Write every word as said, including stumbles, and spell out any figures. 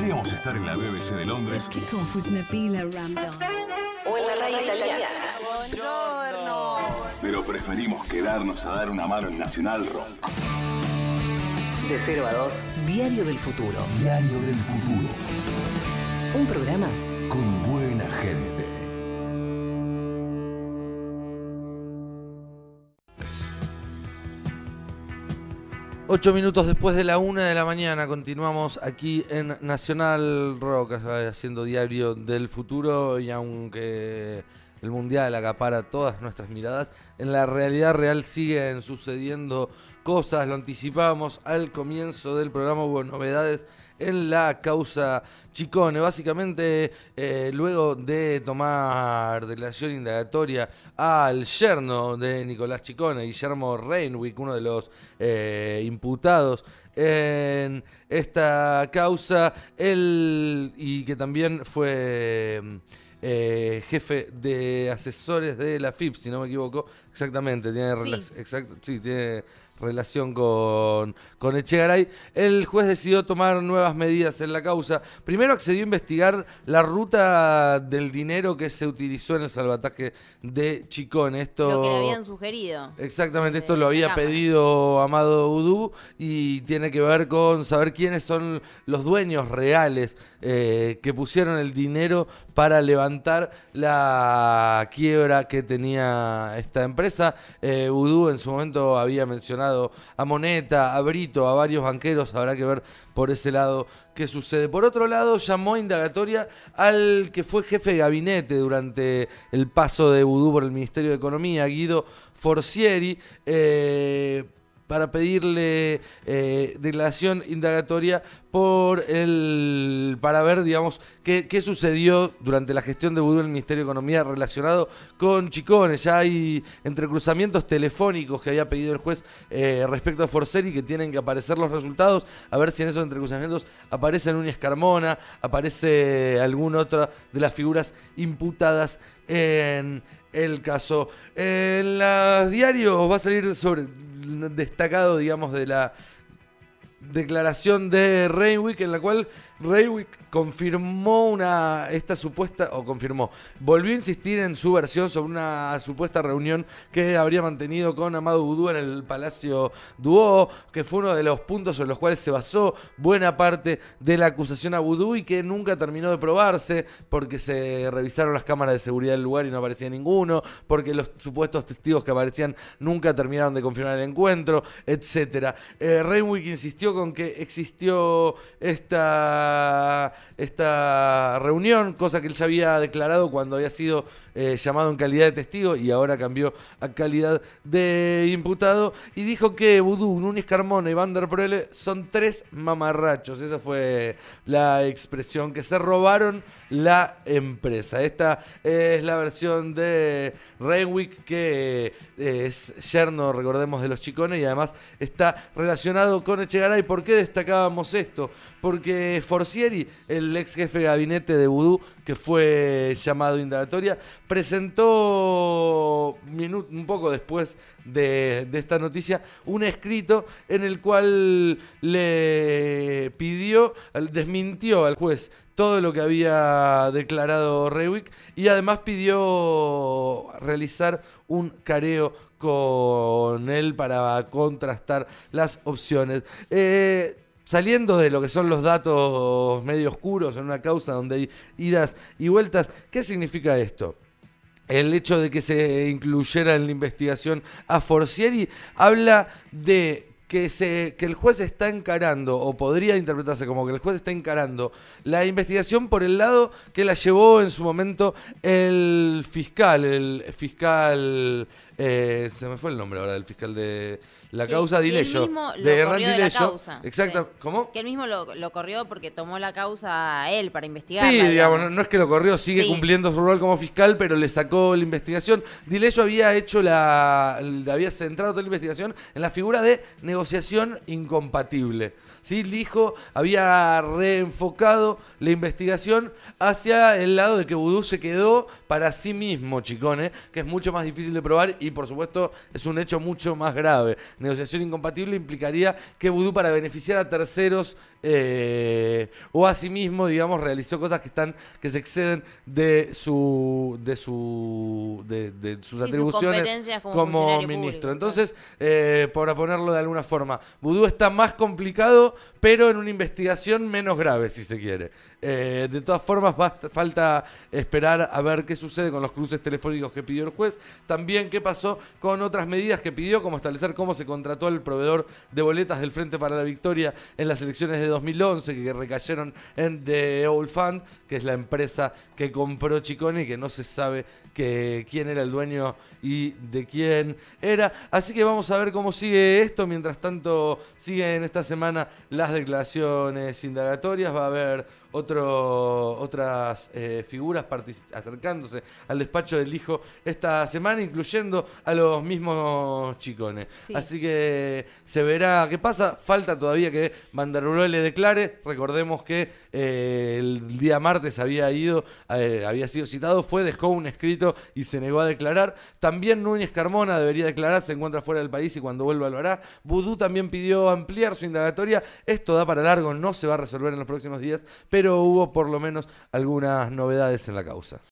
Podríamos estar en la B B C de Londres Con Futnepila Ramdon. O en la radio italiana. Buongiorno. pero preferimos quedarnos a dar una mano en Nacional Rock. De cero a dos. Diario del Futuro. Diario del Futuro. Un programa Con buena gente. Ocho minutos después de la una de la mañana continuamos aquí en Nacional Rock haciendo Diario del Futuro, y aunque el Mundial acapara todas nuestras miradas, en la realidad real siguen sucediendo cosas. Lo anticipábamos al comienzo del programa, hubo novedades en la causa Ciccone. Básicamente, eh, luego de tomar declaración indagatoria al yerno de Nicolás Ciccone, Guillermo Renwick, uno de los eh, imputados en esta causa, él, y que también fue eh, jefe de asesores de la F I P, si no me equivoco, exactamente, tiene Sí. rela- exacto, sí, tiene relación con, con Echegaray. El juez decidió tomar nuevas medidas en la causa. Primero accedió a investigar la ruta del dinero que se utilizó en el salvataje de Ciccone. Esto, Lo que le habían sugerido. exactamente, esto de lo la había Cámara. pedido Amado Udú, y tiene que ver con saber quiénes son los dueños reales eh, que pusieron el dinero para levantar la quiebra que tenía esta empresa. Eh, Udú en su momento había mencionado a Moneta, a Brito, a varios banqueros. Habrá que ver por ese lado qué sucede. Por otro lado, llamó a indagatoria al que fue jefe de gabinete durante el paso de Udú por el Ministerio de Economía, Guido Forcieri, eh, para pedirle eh, declaración indagatoria por el para ver, digamos, qué, qué sucedió durante la gestión de Udú en el Ministerio de Economía relacionado con Ciccone. Ya hay entrecruzamientos telefónicos que había pedido el juez eh, respecto a Forcieri, que tienen que aparecer los resultados, a ver si en esos entrecruzamientos aparece Núñez Carmona, aparece alguna otra de las figuras imputadas en el caso. En los diarios va a salir sobre destacado, digamos, de la declaración de Renwick, en la cual Renwick confirmó una esta supuesta, o confirmó, volvió a insistir en su versión sobre una supuesta reunión que habría mantenido con Amado Udú en el Palacio Duó, que fue uno de los puntos sobre los cuales se basó buena parte de la acusación a Udú, y que nunca terminó de probarse, porque se revisaron las cámaras de seguridad del lugar y no aparecía ninguno, porque los supuestos testigos que aparecían nunca terminaron de confirmar el encuentro, etcétera. Eh, Renwick insistió con que existió esta, esta reunión, cosa que él ya había declarado cuando había sido eh, llamado en calidad de testigo, y ahora cambió a calidad de imputado, y dijo que Udú, Núñez Carmona y Van der Prele son tres mamarrachos. Esa fue la expresión, que se robaron la empresa. Esta es la versión de Renwick, que es yerno, recordemos, de los Ciccone, y además está relacionado con Echegaray. ¿Por qué destacábamos esto? Porque Forcieri, el ex jefe de gabinete de Udú, que fue llamado a indagatoria, presentó minu- un poco después de, de esta noticia un escrito en el cual le pidió, desmintió al juez todo lo que había declarado Renwick, y además pidió realizar un careo con él para contrastar las opciones. Eh, Saliendo de lo que son los datos medio oscuros en una causa donde hay idas y vueltas, ¿qué significa esto? El hecho de que se incluyera en la investigación a Forcieri habla de que, se, que el juez está encarando, o podría interpretarse como que el juez está encarando la investigación por el lado que la llevó en su momento el fiscal, el fiscal, eh, se me fue el nombre ahora del fiscal de la Que- causa, que Dileyo, él mismo lo de Hernán corrió de la Dileyo. causa. Exacto, Sí. ¿cómo? Que él mismo lo, lo corrió porque tomó la causa a él para investigar. Sí, digamos, no, no es que lo corrió, sigue Sí. cumpliendo su rol como fiscal, pero le sacó la investigación. Dileyo había hecho la, había centrado toda la investigación en la figura de negociación incompatible. ¿Sí? Lijo había reenfocado la investigación hacia el lado de que Udú se quedó para sí mismo, Ciccone, que es mucho más difícil de probar, y por supuesto es un hecho mucho más grave. Negociación incompatible implicaría que Udú, para beneficiar a terceros, eh, Eh, o asimismo, digamos, realizó cosas que están que se exceden de su de su de, de sus Sí, sus atribuciones competencias como como funcionario ministro. público, Entonces, eh, para ponerlo de alguna forma, Vudú está más complicado, pero en una investigación menos grave, si se quiere. Eh, de todas formas, basta, falta esperar a ver qué sucede con los cruces telefónicos que pidió el juez. También qué pasó con otras medidas que pidió, como establecer cómo se contrató el proveedor de boletas del Frente para la Victoria en las elecciones de dos mil once, que recayeron en The Old Fund, que es la empresa que compró Chicone y que no se sabe que, quién era el dueño y de quién era. Así que vamos a ver cómo sigue esto. Mientras tanto, siguen esta semana las declaraciones indagatorias. Va a haber otro, otras eh, figuras partici- acercándose al despacho del hijo esta semana, incluyendo a los mismos Chicone. Sí. Así que se verá qué pasa. Falta todavía que Mandarruele declare. Recordemos que eh, el día martes había ido, eh, había sido citado, fue, dejó un escrito y se negó a declarar. También Núñez Carmona debería declarar, se encuentra fuera del país y cuando vuelva lo hará. Vudú también pidió ampliar su indagatoria. Esto da para largo, no se va a resolver en los próximos días, pero hubo por lo menos algunas novedades en la causa.